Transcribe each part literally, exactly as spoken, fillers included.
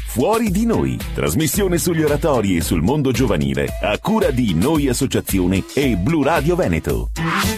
Fuori di Noi, trasmissione sugli oratori e sul mondo giovanile, a cura di Noi Associazione e Blu Radio Veneto.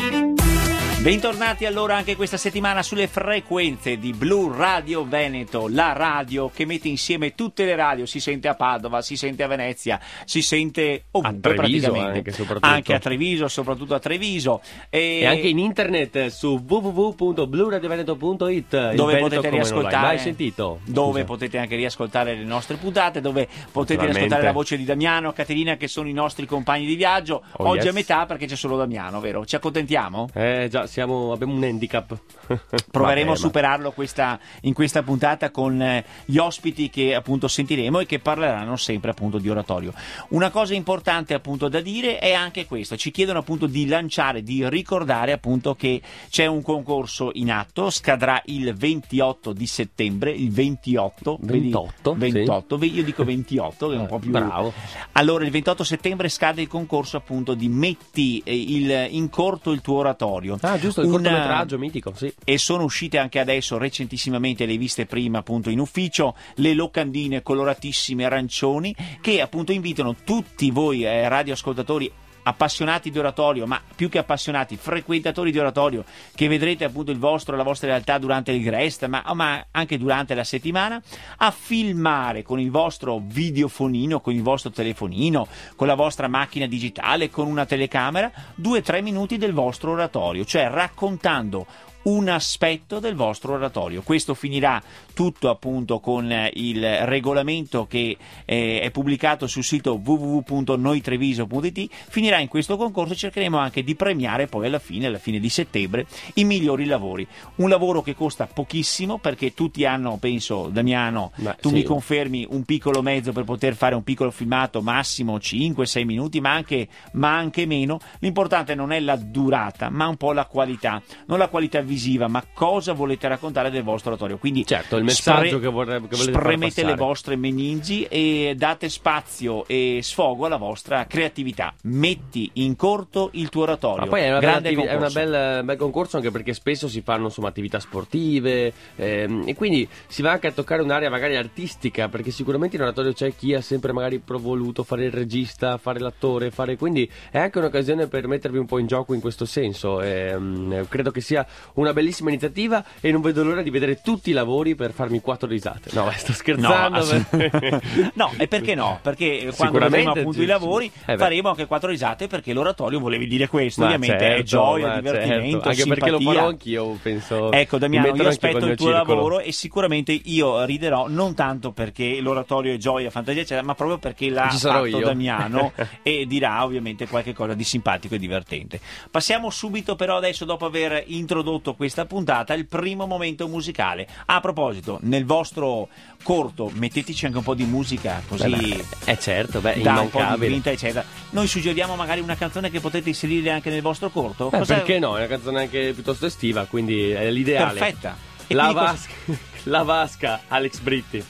Bentornati allora anche questa settimana sulle frequenze di Blu Radio Veneto, la radio che mette insieme tutte le radio, si sente a Padova, si sente a Venezia, si sente ovunque, a Treviso, praticamente, anche, anche a Treviso, soprattutto a Treviso. E, e anche in internet su w w w punto blu radio veneto punto it, dove potete riascoltare, mai sentito? Dove Scusa. potete anche riascoltare le nostre puntate, dove potete riascoltare la voce di Damiano, Caterina, che sono i nostri compagni di viaggio. Oh, Oggi yes. a metà perché c'è solo Damiano, vero? Ci accontentiamo? Eh già, siamo, abbiamo un handicap. Proveremo Vabbè, a superarlo questa, in questa puntata con eh, gli ospiti che appunto sentiremo e che parleranno sempre appunto di oratorio. Una cosa importante appunto da dire è anche questo: ci chiedono appunto di lanciare, di ricordare appunto che c'è un concorso in atto, scadrà il ventiotto di settembre, il ventiotto, ventotto, vedi, ventotto sì. Io dico ventotto, che è un po' più bravo. Allora il ventotto settembre scade il concorso appunto di metti eh, il, in corto il tuo oratorio. Ah giusto, il Una... cortometraggio mitico, sì. E sono uscite anche adesso recentissimamente, le viste prima appunto in ufficio, le locandine coloratissime arancioni che appunto invitano tutti voi eh, radioascoltatori appassionati di oratorio, ma più che appassionati, frequentatori di oratorio, che vedrete appunto il vostro, la vostra realtà durante il Grest, ma, ma anche durante la settimana, a filmare con il vostro videofonino, con il vostro telefonino, con la vostra macchina digitale, con una telecamera, due o tre minuti del vostro oratorio, cioè raccontando un aspetto del vostro oratorio. Questo finirà tutto appunto con il regolamento che eh, è pubblicato sul sito w w w punto noi treviso punto i t. Finirà in questo concorso e cercheremo anche di premiare poi alla fine, alla fine di settembre, i migliori lavori. Un lavoro che costa pochissimo, perché tutti hanno, penso Damiano, Ma, tu sì. mi confermi, un piccolo mezzo per poter fare un piccolo filmato, massimo cinque sei minuti, ma anche, ma anche meno. L'importante non è la durata, ma un po' la qualità, non la qualità visiva, ma cosa volete raccontare del vostro oratorio. Quindi certo, il messaggio spre- che, vorrebbe, che volete spremete far le vostre meningi e date spazio e sfogo alla vostra creatività. Metti in corto il tuo oratorio. Ma poi è una grande attivi- è un bel, bel concorso, anche perché spesso si fanno insomma attività sportive ehm, e quindi si va anche a toccare un'area magari artistica, perché sicuramente in oratorio c'è chi ha sempre magari voluto fare il regista, fare l'attore, fare quindi è anche un'occasione per mettervi un po' in gioco in questo senso. Ehm, credo che sia una bellissima iniziativa e non vedo l'ora di vedere tutti i lavori per farmi quattro risate. No, sto scherzando. No, ass- no e perché no? Perché quando vedremo appunto gi- i lavori eh faremo anche quattro risate, perché l'oratorio volevi dire questo, ma ovviamente certo, è gioia, divertimento, certo. Anche simpatia. perché lo farò anch'io, penso. Ecco Damiano, io aspetto il tuo circolo. lavoro e sicuramente io riderò, non tanto perché l'oratorio è gioia, fantasia eccetera, ma proprio perché l'ha fatto io. Damiano e dirà ovviamente qualche cosa di simpatico e divertente. Passiamo subito però adesso, dopo aver introdotto questa puntata, il primo momento musicale. A proposito, nel vostro corto metteteci anche un po' di musica, così beh, beh, è certo, beh, dà un po' di vinta eccetera. Noi suggeriamo magari una canzone che potete inserire anche nel vostro corto. Beh, perché no? È una canzone anche piuttosto estiva, quindi è l'ideale. Perfetta. E la, cosa... vasca, la vasca, Alex Britti.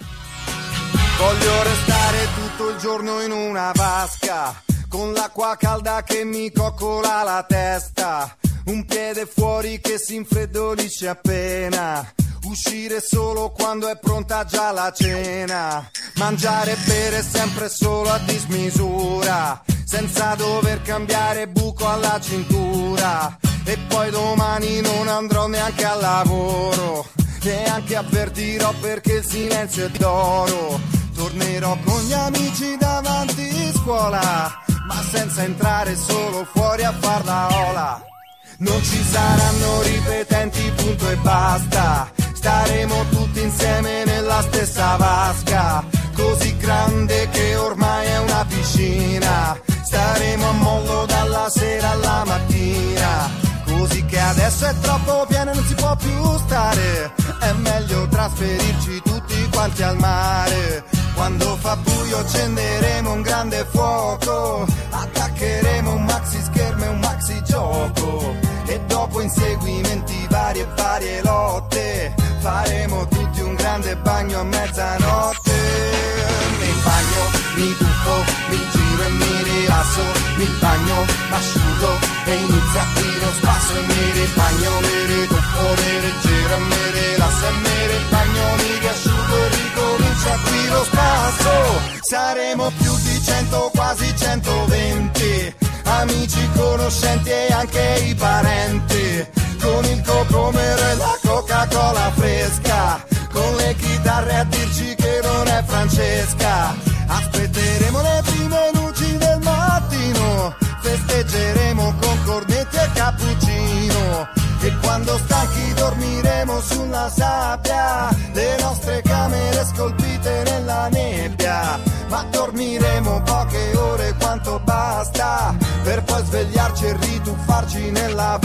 Voglio restare tutto il giorno in una vasca, con l'acqua calda che mi coccola la testa, un piede fuori che si infreddolisce appena, uscire solo quando è pronta già la cena, mangiare e bere sempre solo a dismisura, senza dover cambiare buco alla cintura, e poi domani non andrò neanche al lavoro, neanche avvertirò perché il silenzio è d'oro, tornerò con gli amici davanti scuola, ma senza entrare, solo fuori a far la ola. Non ci saranno ripetenti, punto e basta, staremo tutti insieme nella stessa vasca, così grande che ormai è una piscina, staremo a mollo dalla sera alla mattina, così che adesso è troppo pieno e non si può più stare, è meglio trasferirci tutti quanti al mare, quando fa buio accenderemo un grande fuoco, attaccheremo un maxi schermo e un maxi gioco, e dopo inseguimenti vari e varie lotte, faremo tutti un grande bagno a mezzanotte. Mi bagno, mi tuffo, mi giro e mi rilasso, mi bagno, m'asciugo e inizia qui lo spasso, e mi ribagno, mi rituffo, mi rigiro e mi rilasso, e mi ribagno, mi riasciugo e ricomincia qui lo saremo più di cento, quasi centoventi, amici, conoscenti e anche i parenti, con il cocomero e la Coca-Cola fresca, con le chitarre a dirci che non è Francesca. Aspetteremo le prime luci del mattino, festeggeremo con cornetti e cappuccino, e quando stanchi dormiremo sulla sabbia, le nostre camere scolpite nella nebbia, ma dormiremo poche ore quanto basta, per poi svegliarci e rituffarci nella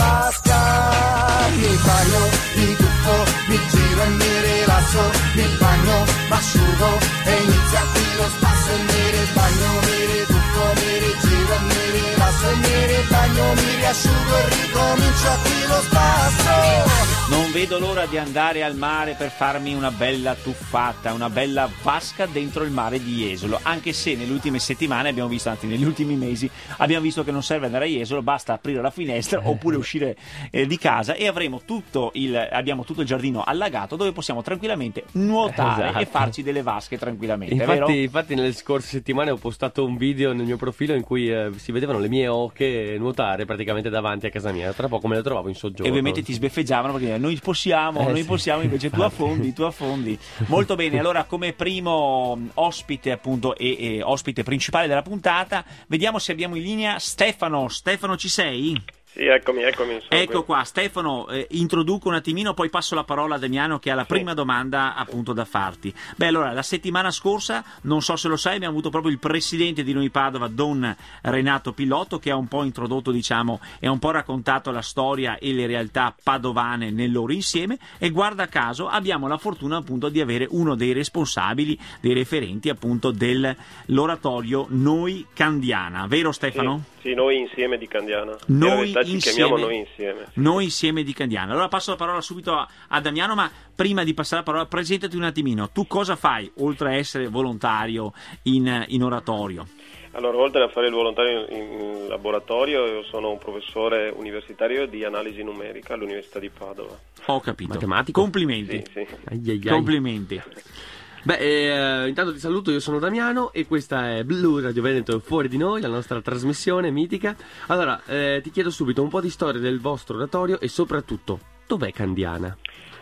vasca. Mi bagno, mi tuffo, mi giro e mi rilasso, mi bagno, m'asciugo e inizia qui lo spasso, e mi ribagno, mi rituffo, mi rigiro e mi rilasso, e mi ribagno, mi riasciugo e ricomincio qui lo spasso. Non vedo l'ora di andare al mare per farmi una bella tuffata, una bella vasca dentro il mare di Jesolo, anche se nelle ultime settimane abbiamo visto, anzi negli ultimi mesi, abbiamo visto che non serve andare a Jesolo, basta aprire la finestra oppure uscire eh, di casa e avremo tutto il, abbiamo tutto il giardino allagato dove possiamo tranquillamente nuotare Esatto. e farci delle vasche tranquillamente, Infatti, vero? infatti nelle scorse settimane ho postato un video nel mio profilo in cui eh, si vedevano le mie oche nuotare praticamente davanti a casa mia. Tra poco me le trovavo in soggiorno. E ovviamente ti sbeffeggiavano perché noi possiamo, Eh, noi sì. possiamo, invece tu affondi, tu affondi. Molto bene, allora come primo ospite appunto e, e ospite principale della puntata, vediamo se abbiamo in linea Stefano. Stefano, ci sei? Sì, eccomi, eccomi. sono Ecco qui. qua, Stefano, eh, introduco un attimino, poi passo la parola a Damiano che ha la prima domanda appunto da farti. Beh, allora, la settimana scorsa, non so se lo sai, abbiamo avuto proprio il presidente di Noi Padova, Don Renato Pillotto, che ha un po' introdotto, diciamo, e ha un po' raccontato la storia e le realtà padovane nel loro insieme, e guarda caso abbiamo la fortuna appunto di avere uno dei responsabili, dei referenti appunto dell'oratorio Noi Candiana, vero Stefano? Sì, sì, noi insieme di Candiana. Noi In realtà ci insieme, chiamiamo Noi insieme. sì. Noi insieme di Candiana. Allora passo la parola subito a, a Damiano, ma prima di passare la parola presentati un attimino. Tu cosa fai oltre a essere volontario in, in oratorio? Allora, oltre a fare il volontario in laboratorio, io sono un professore universitario di analisi numerica all'Università di Padova. Ho capito. Matematico? Sì, Complimenti. sì. Ai, ai, ai. Complimenti. Beh, eh, intanto ti saluto, io sono Damiano e questa è Blu Radio Veneto Fuori di Noi, la nostra trasmissione mitica. Allora, eh, ti chiedo subito un po' di storia del vostro oratorio e soprattutto, dov'è Candiana?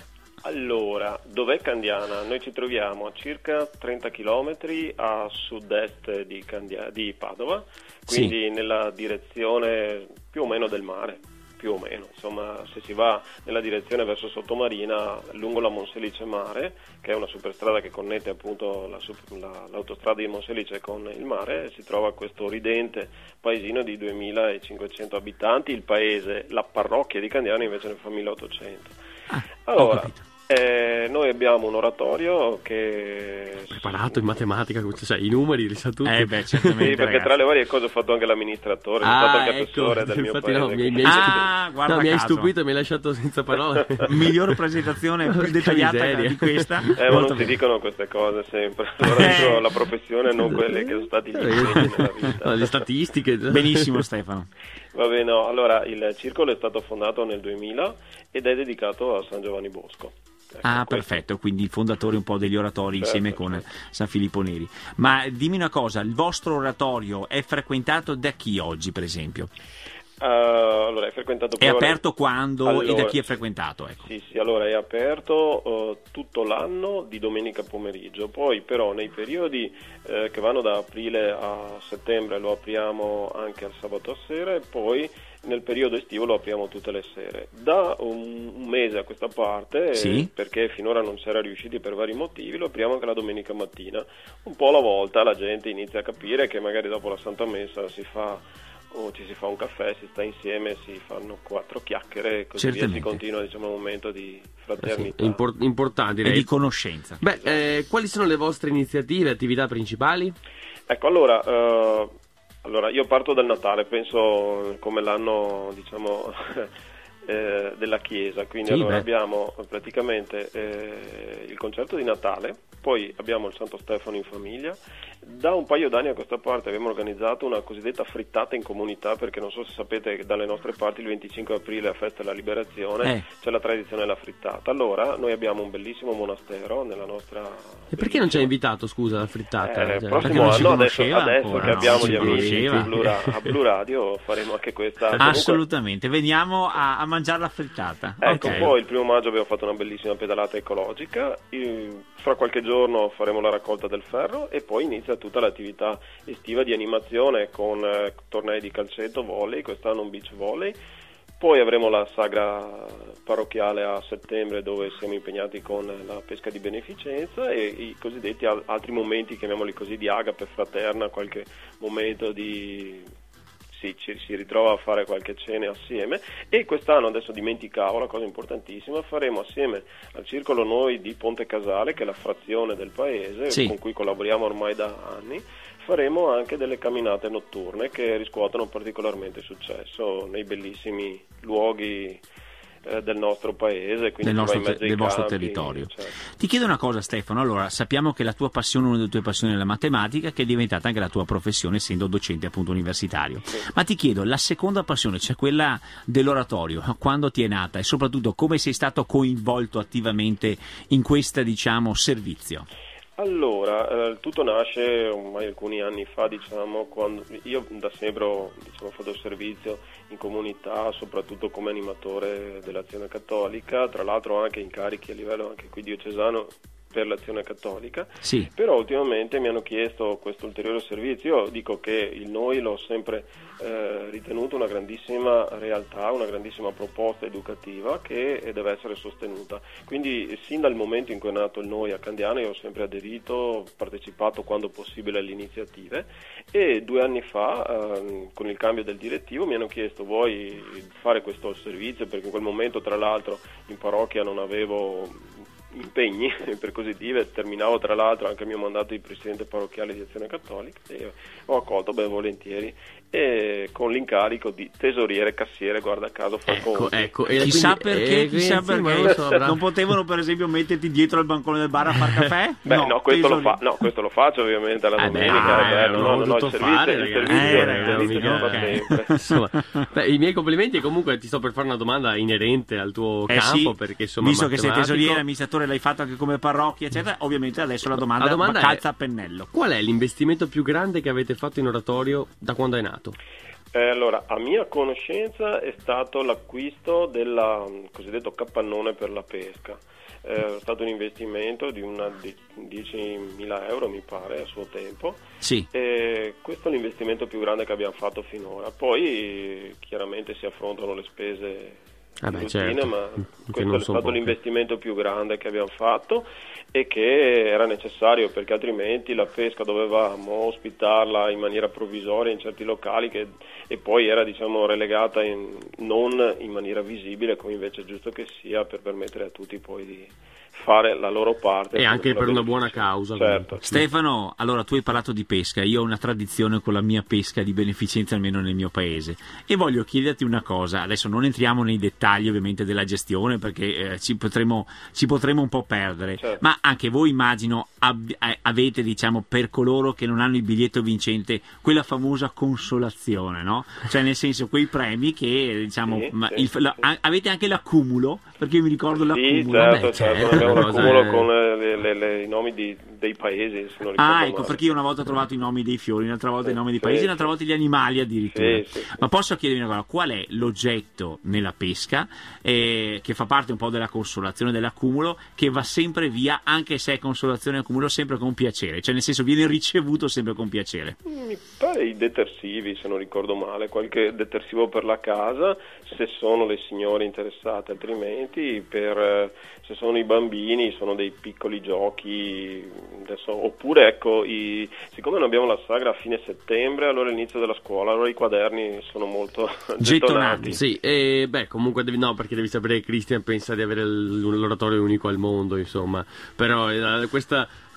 Allora, dov'è Candiana? Noi ci troviamo a circa trenta chilometri a sud-est di, Candia- di Padova, quindi Sì. nella direzione più o meno del mare. Più o meno, insomma, se si va nella direzione verso Sottomarina, lungo la Monselice Mare, che è una superstrada che connette appunto la, la, l'autostrada di Monselice con il mare, si trova questo ridente paesino di duemilacinquecento abitanti. Il paese, la parrocchia di Candiana invece ne fa milleottocento. Ah, ho Allora, capito. eh, noi abbiamo un oratorio che... Preparato in matematica, cioè i numeri li sa tutti. Eh beh, certamente. Sì, perché ragazzi. tra le varie cose ho fatto anche l'amministratore, sono Ah, stato anche ecco, assessore del mio infatti paese. no, mi, mi quindi- hai Ah, stupito, guarda no, mi hai caso. stupito e mi hai lasciato senza parole. Miglior presentazione più Porca dettagliata miseria. di questa. Eh, ma Molto non si bene. dicono queste cose sempre. Allora Eh. dico la professione, non quelle che sono stati gli impegni nella vita. No, le statistiche. Benissimo Stefano. Va bene, no. Allora, il circolo è stato fondato nel duemila ed è dedicato a San Giovanni Bosco. Ecco, Ah, questo. perfetto, quindi il fondatore un po' degli oratori Certo, insieme con certo. San Filippo Neri. Ma dimmi una cosa, il vostro oratorio è frequentato da chi oggi, per esempio? Uh, allora, è frequentato È però- aperto quando e da Allora, chi è frequentato? Ecco. Sì, sì, allora è aperto uh, tutto l'anno di domenica pomeriggio, poi però nei periodi eh, che vanno da aprile a settembre lo apriamo anche al sabato sera e poi nel periodo estivo lo apriamo tutte le sere. Da un, un mese a questa parte, Sì. eh, perché finora non si era riusciti per vari motivi, lo apriamo anche la domenica mattina. Un po' alla volta la gente inizia a capire che magari dopo la Santa Messa si fa... o ci si fa un caffè, si sta insieme, si fanno quattro chiacchiere e così via, si Certamente. continua, diciamo, un momento di Eh sì, fraternità. impor- importante E direi. di conoscenza. Beh, eh, quali sono le vostre iniziative, attività principali? Ecco, allora, eh, allora io parto dal Natale, penso come l'anno, diciamo, eh, della chiesa, quindi sì, allora beh. abbiamo praticamente eh, il concerto di Natale, poi abbiamo il Santo Stefano in famiglia. Da un paio d'anni a questa parte abbiamo organizzato una cosiddetta frittata in comunità, perché non so se sapete che dalle nostre parti il venticinque aprile, a festa della liberazione, eh. c'è la tradizione della frittata. Allora noi abbiamo un bellissimo monastero nella nostra... E perché non ci hai invitato, scusa, la frittata? Eh, Cioè, prossimo non si anno, adesso, conosceva adesso ancora, che no? abbiamo Si gli amici conosceva. a Blu, Ra- a Blu Radio faremo anche questa. Comunque, Assolutamente, veniamo a, a mangiare la frittata. ecco, Ok. poi il primo maggio abbiamo fatto una bellissima pedalata ecologica, il- fra qualche giorno faremo la raccolta del ferro e poi inizia tutta l'attività estiva di animazione con eh, tornei di calcetto, volley, quest'anno un beach volley. Poi avremo la sagra parrocchiale a settembre, dove siamo impegnati con la pesca di beneficenza e i cosiddetti al- altri momenti, chiamiamoli così, di agape fraterna, qualche momento di... Sì, ci si ritrova a fare qualche cena assieme. E quest'anno, adesso dimenticavo la cosa importantissima, faremo assieme al Circolo Noi di Ponte Casale, che è la frazione del paese, Sì. con cui collaboriamo ormai da anni, faremo anche delle camminate notturne che riscuotono particolarmente successo nei bellissimi luoghi eh, del nostro paese, quindi del si va nostro, in mezzo te- ai del vostro campi, territorio. certo. Ti chiedo una cosa, Stefano. Allora, sappiamo che la tua passione, una delle tue passioni è la matematica, che è diventata anche la tua professione essendo docente appunto universitario. Sì. Ma ti chiedo, la seconda passione, cioè quella dell'oratorio, quando ti è nata e soprattutto come sei stato coinvolto attivamente in questa, diciamo, servizio? Allora, eh, tutto nasce ormai alcuni anni fa, diciamo, quando io da sempre ho, diciamo, fatto servizio in comunità, soprattutto come animatore dell'Azione Cattolica, tra l'altro anche incarichi a livello anche qui diocesano per l'Azione Cattolica, Sì. però ultimamente mi hanno chiesto questo ulteriore servizio. Io dico che il Noi l'ho sempre eh, ritenuto una grandissima realtà, una grandissima proposta educativa che deve essere sostenuta, quindi sin dal momento in cui è nato il Noi a Candiano io ho sempre aderito, ho partecipato quando possibile alle iniziative e due anni fa eh, con il cambio del direttivo mi hanno chiesto: vuoi fare questo servizio? Perché in quel momento tra l'altro in parrocchia non avevo impegni, per così dire, terminavo tra l'altro anche il mio mandato di presidente parrocchiale di Azione Cattolica e ho accolto ben volentieri e con l'incarico di tesoriere cassiere, guarda caso, fa Ecco, conti. ecco. E Chissà quindi- perché, eh, chissà quindi, ma perché non so, avrà- non potevano per esempio metterti dietro al bancone del bar a far caffè? Beh, no, questo, lo tesori- fa- no, questo lo faccio ovviamente alla Eh beh, domenica, ah, è bello, eh, no, no, no, dovuto il servizio, fare, il ragazzi. servizio, Eh, il ragazzi, servizio si no, fa ok. sempre. Insomma, beh, i miei complimenti e comunque ti sto per fare una domanda inerente al tuo Eh campo sì, perché insomma visto che sei matematico. tesoriere, amministratore, l'hai fatto anche come parrocchia, eccetera, ovviamente adesso la domanda, La domanda calza è- a pennello. Qual è l'investimento più grande che avete fatto in oratorio da quando è nato? Eh, allora, a mia conoscenza è stato l'acquisto del cosiddetto capannone per la pesca. Eh, è stato un investimento di una di diecimila euro, mi pare, a suo tempo. Sì. E questo è l'investimento più grande che abbiamo fatto finora. Poi chiaramente si affrontano le spese Eh beh, routine, certo, ma che questo non è son stato poche. l'investimento più grande che abbiamo fatto e che era necessario, perché altrimenti la pesca dovevamo ospitarla in maniera provvisoria in certi locali che, e poi era, diciamo, relegata in, non in maniera visibile, come invece è giusto che sia, per permettere a tutti poi di fare la loro parte E anche con la per una buona beneficenza. causa, Certo. comunque. Stefano, allora tu hai parlato di pesca, io ho una tradizione con la mia pesca di beneficenza almeno nel mio paese e voglio chiederti una cosa, adesso non entriamo nei dettagli ovviamente della gestione perché eh, ci, potremo, ci potremo un po' perdere, Certo. ma anche voi immagino ab- eh, avete, diciamo, per coloro che non hanno il biglietto vincente quella famosa consolazione, no? Cioè nel senso quei premi che diciamo Sì, ma sì, il- la- sì. a- avete anche l'accumulo, perché io mi ricordo Sì, l'accumulo. certo, Beh, certo, certo, abbiamo un una cosa accumulo è- con eh, le- le- le- i nomi di- dei paesi, se non ricordo Ah, ecco, male. perché io una volta ho trovato i nomi dei fiori, un'altra volta Sì, i nomi dei sì, paesi, sì. un'altra volta gli animali addirittura. Sì, sì, sì. Ma posso chiedervi una cosa, qual è l'oggetto nella pesca eh, che fa parte un po' della consolazione, dell'accumulo, che va sempre via, anche se è consolazione e accumulo, sempre con piacere? Cioè nel senso viene ricevuto sempre con piacere. Mi pare i detersivi, se non ricordo male, qualche detersivo per la casa, se sono le signore interessate, altrimenti per eh, se sono i bambini sono dei piccoli giochi, adesso, oppure ecco, i, siccome noi abbiamo la sagra a fine settembre, allora l'inizio della scuola, allora i quaderni sono molto Gettonati. gettonati. Sì, e beh, comunque devi, no, perché devi sapere che Christian pensa di avere l- l'oratorio unico al mondo, insomma. Però eh, questa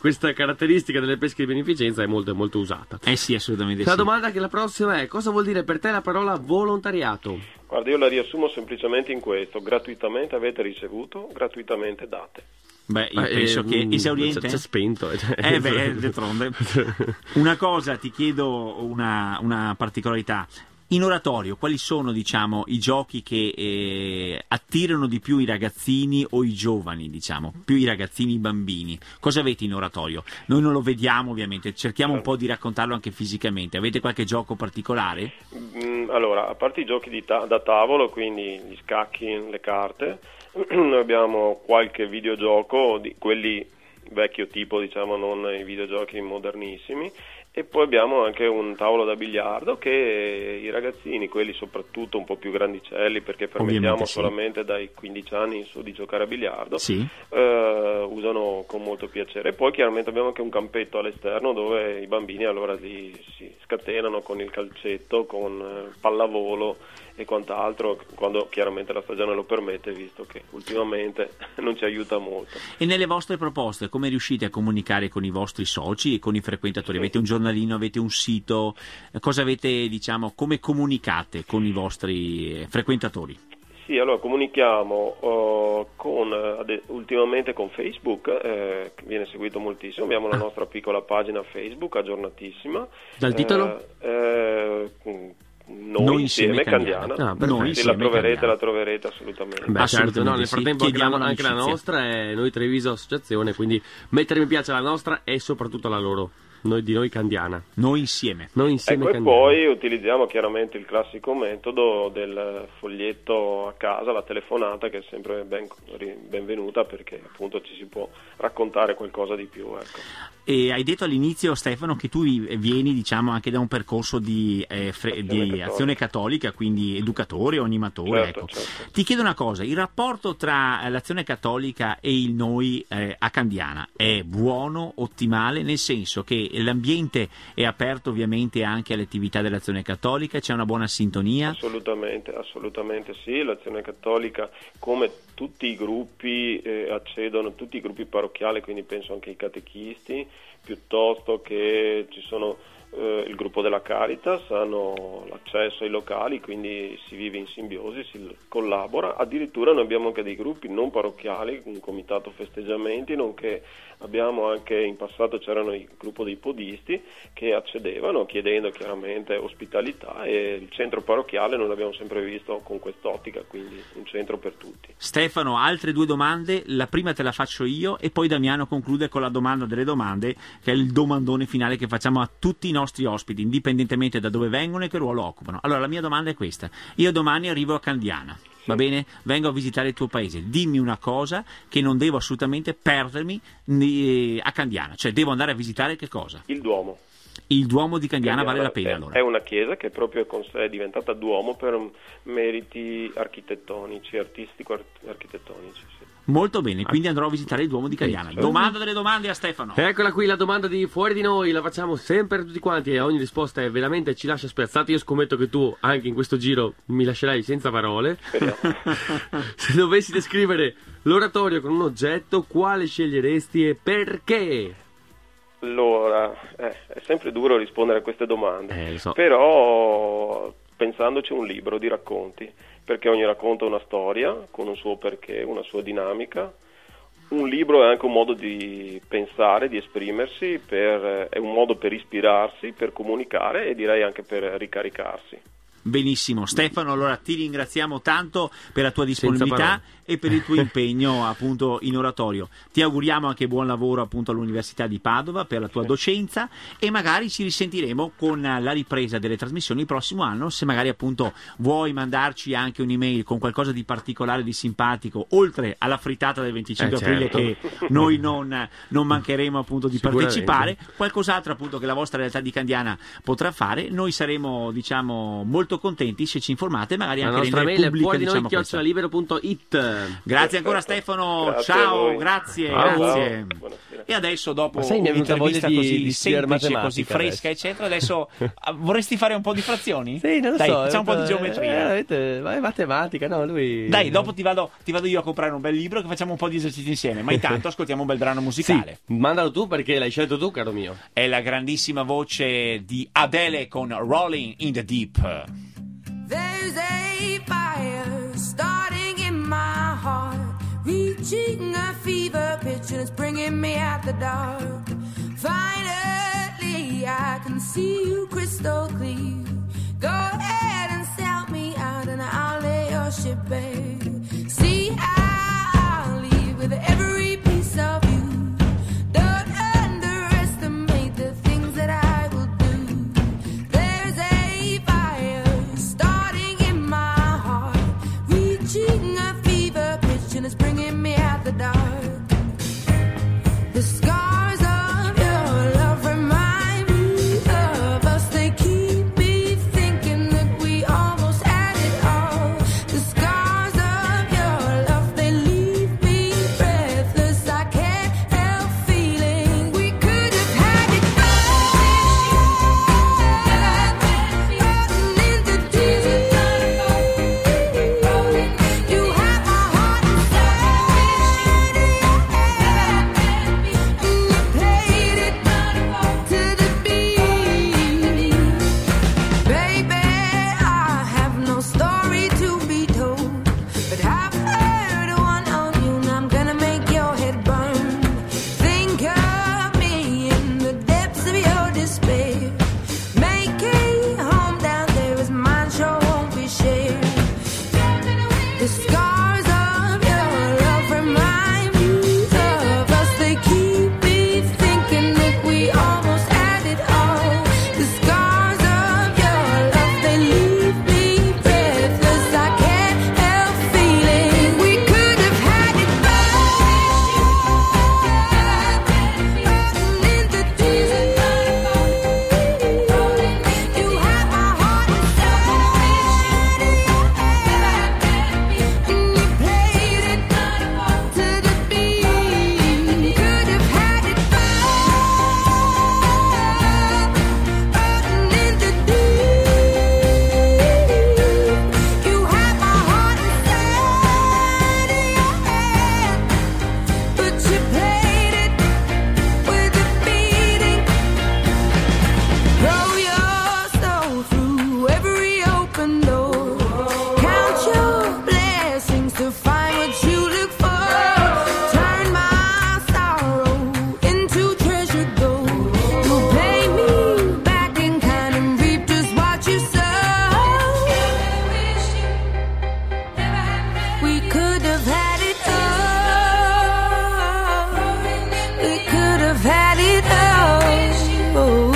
questa caratteristica delle pesche di beneficenza è molto, molto usata. Eh sì, assolutamente La sì. domanda che la prossima è: cosa vuol dire per te la parola volontariato? Guarda, io la riassumo semplicemente in questo: gratuitamente avete ricevuto, gratuitamente date. Beh, io Eh, penso eh, che esauriente. C'è spento. Eh beh, d'altronde. Una cosa, ti chiedo una, una particolarità. In oratorio, quali sono, diciamo, i giochi che eh, attirano di più i ragazzini o i giovani, diciamo, più i ragazzini, i bambini? Cosa avete in oratorio? Noi non lo vediamo, ovviamente, cerchiamo un po' di raccontarlo anche fisicamente. Avete qualche gioco particolare? Mm, allora, a parte i giochi di ta- da tavolo, quindi gli scacchi, le carte, noi abbiamo qualche videogioco, di quelli vecchio tipo, diciamo, non i videogiochi modernissimi. E poi abbiamo anche un tavolo da biliardo che i ragazzini, quelli soprattutto un po' più grandicelli, perché permettiamo sì. solamente dai quindici anni in su di giocare a biliardo, Sì. eh, usano con molto piacere. E poi chiaramente abbiamo anche un campetto all'esterno dove i bambini allora lì si scatenano con il calcetto, con eh, pallavolo e quant'altro, quando chiaramente la stagione lo permette, visto che ultimamente non ci aiuta molto. E nelle vostre proposte, come riuscite a comunicare con i vostri soci e con i frequentatori? Sì. Avete un giornalino, avete un sito? Cosa avete, diciamo, come comunicate con i vostri frequentatori? Sì, allora comunichiamo uh, con, uh, ultimamente con Facebook, eh, che viene seguito moltissimo, abbiamo la Ah. nostra piccola pagina Facebook aggiornatissimo. Dal titolo? Eh, eh, Noi, Noi insieme, insieme Candiana. Candiana. Ah, perfetto. Noi Sì, la insieme troverete, Candiana. la troverete assolutamente. Beh, certo, Assolutamente no, nel sì. frattempo anche la, Chiediamo anche la l'amicizia. nostra è Noi Treviso Associazione, quindi mettere mi piace alla nostra e soprattutto la loro, noi di noi Candiana. Noi insieme. Noi insieme Ecco, e Candiana. poi utilizziamo chiaramente il classico metodo del foglietto a casa, la telefonata, che è sempre ben, benvenuta, perché appunto ci si può raccontare qualcosa di più, ecco. E hai detto all'inizio, Stefano, che tu vieni, diciamo, anche da un percorso di, eh, fre- Azione di cattolica. azione cattolica, quindi educatore o animatore. Certo, ecco. certo. Ti chiedo una cosa: il rapporto tra l'azione cattolica e il noi eh, a Candiana è buono, ottimale, nel senso che l'ambiente è aperto ovviamente anche alle attività dell'azione cattolica, c'è una buona sintonia? Assolutamente, assolutamente sì, l'Azione Cattolica, come tutti i gruppi eh, accedono, tutti i gruppi parrocchiali, quindi penso anche ai catechisti, piuttosto che ci sono eh, il gruppo della Caritas, hanno l'accesso ai locali, quindi si vive in simbiosi, si collabora. Addirittura noi abbiamo anche dei gruppi non parrocchiali, un comitato festeggiamenti, nonché abbiamo anche, in passato c'erano il gruppo dei podisti che accedevano chiedendo chiaramente ospitalità, e il centro parrocchiale noi l'abbiamo sempre visto con quest'ottica, quindi un centro per tutti. Stefano, altre due domande, la prima te la faccio io e poi Damiano conclude con la domanda delle domande, che è il domandone finale che facciamo a tutti i nostri ospiti, indipendentemente da dove vengono e che ruolo occupano. Allora, la mia domanda è questa: io domani arrivo a Candiana, va bene? Vengo a visitare il tuo paese, dimmi una cosa che non devo assolutamente perdermi eh, a Candiana, cioè devo andare a visitare che cosa? Il Duomo. Il Duomo di Candiana, vale la pena, è, allora? È una chiesa che proprio è diventata Duomo per meriti architettonici, artistico-architettonici. Sì. Molto bene, quindi andrò a visitare il Duomo di Candiana. Sì, Domanda delle domande a Stefano. Eccola qui la domanda di Fuori di Noi, la facciamo sempre a tutti quanti e ogni risposta è veramente ci lascia spiazzati. Io scommetto che tu anche in questo giro mi lascerai senza parole. Speriamo. Se dovessi descrivere l'oratorio con un oggetto, quale sceglieresti e perché? Allora, eh, è sempre duro rispondere a queste domande, Eh, lo so. però pensandoci un libro di racconti, perché ogni racconto è una storia, con un suo perché, una sua dinamica. Un libro è anche un modo di pensare, di esprimersi, per, è un modo per ispirarsi, per comunicare e direi anche per ricaricarsi. Benissimo, Stefano, allora ti ringraziamo tanto per la tua disponibilità e per il tuo impegno appunto in oratorio. Ti auguriamo anche buon lavoro appunto all'Università di Padova per la tua docenza e magari ci risentiremo con la ripresa delle trasmissioni il prossimo anno, se magari appunto vuoi mandarci anche un'email con qualcosa di particolare, di simpatico, oltre alla frittata del venticinque Eh, aprile certo. che noi non, non mancheremo appunto di Sicuramente. partecipare, qualcos'altro appunto che la vostra realtà di Candiana potrà fare, noi saremo diciamo molto contenti se ci informate, magari La anche nostra rendere mail è pubblica fuori di noi diciamo questa. chiocciola libero punto it. Grazie ancora Stefano, Grazie a ciao, voi. grazie, Ciao. grazie. Buonasera. E adesso, dopo Ma sai, mi è venuta voglia un'intervista di- così di studiare semplice, così matematica fresca, adesso. eccetera, adesso ah, vorresti fare un po' di frazioni? Sì, non lo Dai, so. facciamo un po' di eh, geometria. Eh, vai, matematica, no, lui... Dai, dopo ti vado, ti vado io a comprare un bel libro che facciamo un po' di esercizi insieme. Ma intanto ascoltiamo un bel brano musicale. Sì, mandalo tu perché l'hai scelto tu, caro mio. È la grandissima voce di Adele con Rolling in the Deep. There's a fire starting in my heart, reaching a fever pitch and it's bringing me out the dark. Finally, I can see you crystal clear. Go ahead and sell me out and I'll lay your ship bare. See, I'll leave with every piece of you. Don't underestimate the things that I will do. There's a fire starting in my heart, reaching a fever pitch and it's bringing me out the dark. The scars of your love remind me of us. They keep me thinking that we almost had it all. The scars of your love, they leave me breathless. I can't help feeling we could have had it all. In the deep, you have my heart inside, and you played it to the beat. Baby, I have no story to be told, but I've heard one on you, and I'm gonna make your head burn. Think of me in the depths of your despair. Make a home down there as mine sure won't be shared. The scars of your love remind me of us. They keep me thinking that we almost had it all. The scars of your love, they leave me breathless. I can't help feeling we could have had it all. In the deep, you have my heart inside, and you played it to the beat. Could have had it all. In the deep, you have my heart inside, but you played it with a beating. Throw your soul through every open door. Count your blessings to find what you look for. Turn my sorrow into treasure gold. You pay me back in kind and reap just what you sow. We could have had it all. We could have had it all. Oh.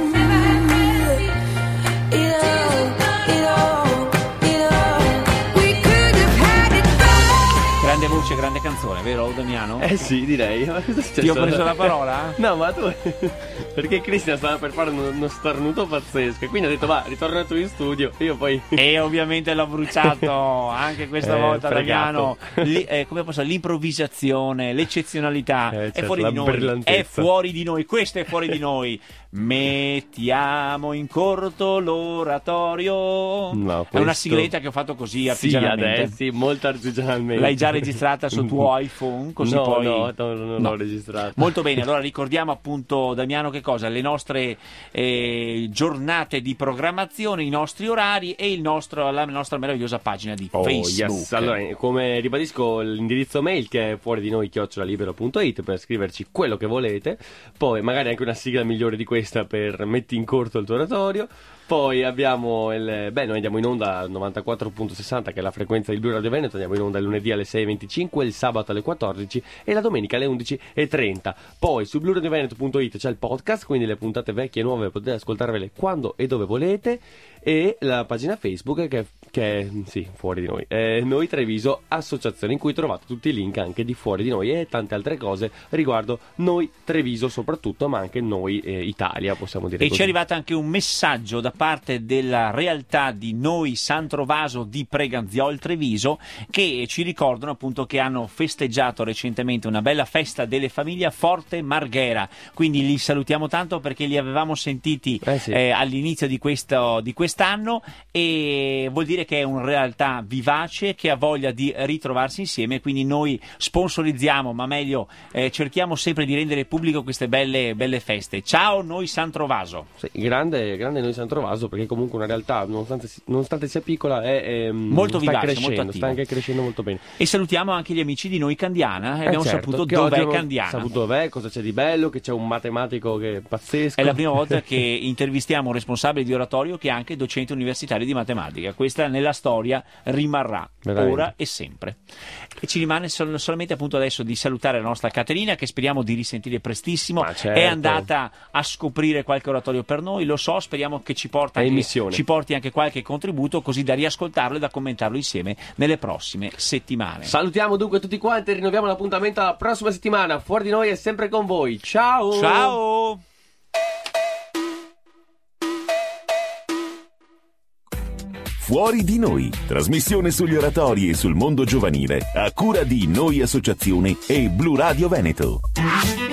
It all, it all, it all. We could have had it all. Grande voce, grande canzone, vero Damiano? Eh sì, direi. Ma cosa è successo? Ti ho preso la parola? No, ma tu... Perché Cristian stava per fare uno, uno starnuto pazzesco e quindi ha detto va, ritorna tu in studio. Io poi... E ovviamente l'ho bruciato anche questa Eh, volta, fregato. Damiano. Li- eh, come posso l'improvvisazione, l'eccezionalità Eh, è certo, fuori la di noi. È brillantezza. fuori di noi, questo è fuori di noi. Mettiamo in corto l'oratorio. No, È una questo- sigletta che ho fatto così Sì, artigianalmente. adesso, sì, molto artigianalmente. L'hai già registrata sul tuo iPhone? Così no, poi... no, no, non No. l'ho registrato. Molto bene, allora ricordiamo appunto, Damiano, che cosa? Le nostre eh, giornate di programmazione, i nostri orari e il nostro, la nostra meravigliosa pagina di Oh, Facebook. yes. Allora, come ribadisco l'indirizzo mail che è fuori di noi chiocciola libero punto it per scriverci quello che volete, poi magari anche una sigla migliore di questa per metti in corto il tuo oratorio. Poi abbiamo il... Beh, noi andiamo in onda al novantaquattro virgola sessanta, che è la frequenza di Blu Radio Veneto. Andiamo in onda il lunedì alle sei e venticinque, il sabato alle quattordici e la domenica alle undici e trenta. Poi su blu radio veneto punto it c'è il podcast, quindi le puntate vecchie e nuove potete ascoltarvele quando e dove volete. e la pagina Facebook che, che è sì, Fuori di Noi, è Noi Treviso Associazione, in cui trovate tutti i link anche di Fuori di Noi e tante altre cose riguardo Noi Treviso soprattutto, ma anche Noi eh, Italia, possiamo dire E così. ci è arrivato anche un messaggio da parte della realtà di Noi San Trovaso di Preganziol Treviso, che ci ricordano appunto che hanno festeggiato recentemente una bella festa delle famiglie a Forte Marghera, quindi li salutiamo tanto perché li avevamo sentiti Eh sì. eh, all'inizio di, questo, di quest'anno, e vuol dire che è una realtà vivace che ha voglia di ritrovarsi insieme, quindi noi sponsorizziamo, ma meglio eh, cerchiamo sempre di rendere pubblico queste belle, belle feste. Ciao Noi San Trovaso! Sì, grande, grande Noi San Trovaso, perché comunque una realtà, nonostante, si- nonostante sia piccola, è, è Molto sta vivace, crescendo, molto attiva. sta anche crescendo molto bene. E salutiamo anche gli amici di Noi Candiana, e Eh, abbiamo certo, saputo che oggi dov'è abbiamo Candiana. saputo dov'è, cosa c'è di bello, che c'è un matematico che è pazzesco. È la prima volta che intervistiamo un responsabile di oratorio che è anche docente universitario di matematica. Questa nella storia rimarrà Veramente. ora e sempre. E ci rimane sol- solamente appunto adesso di salutare la nostra Caterina, che speriamo di risentire prestissimo. Ma certo. È andata a scoprire qualche oratorio per noi, lo so, speriamo che ci, porta È in anche, missione. ci porti anche qualche contributo, così da riascoltarlo e da commentarlo insieme nelle prossime settimane. Salutiamo dunque tutti quanti e rinnoviamo l'appuntamento alla prossima settimana. Fuori di Noi è sempre con voi. Ciao! Ciao! Fuori di Noi, trasmissione sugli oratori e sul mondo giovanile, a cura di Noi Associazione e Blu Radio Veneto.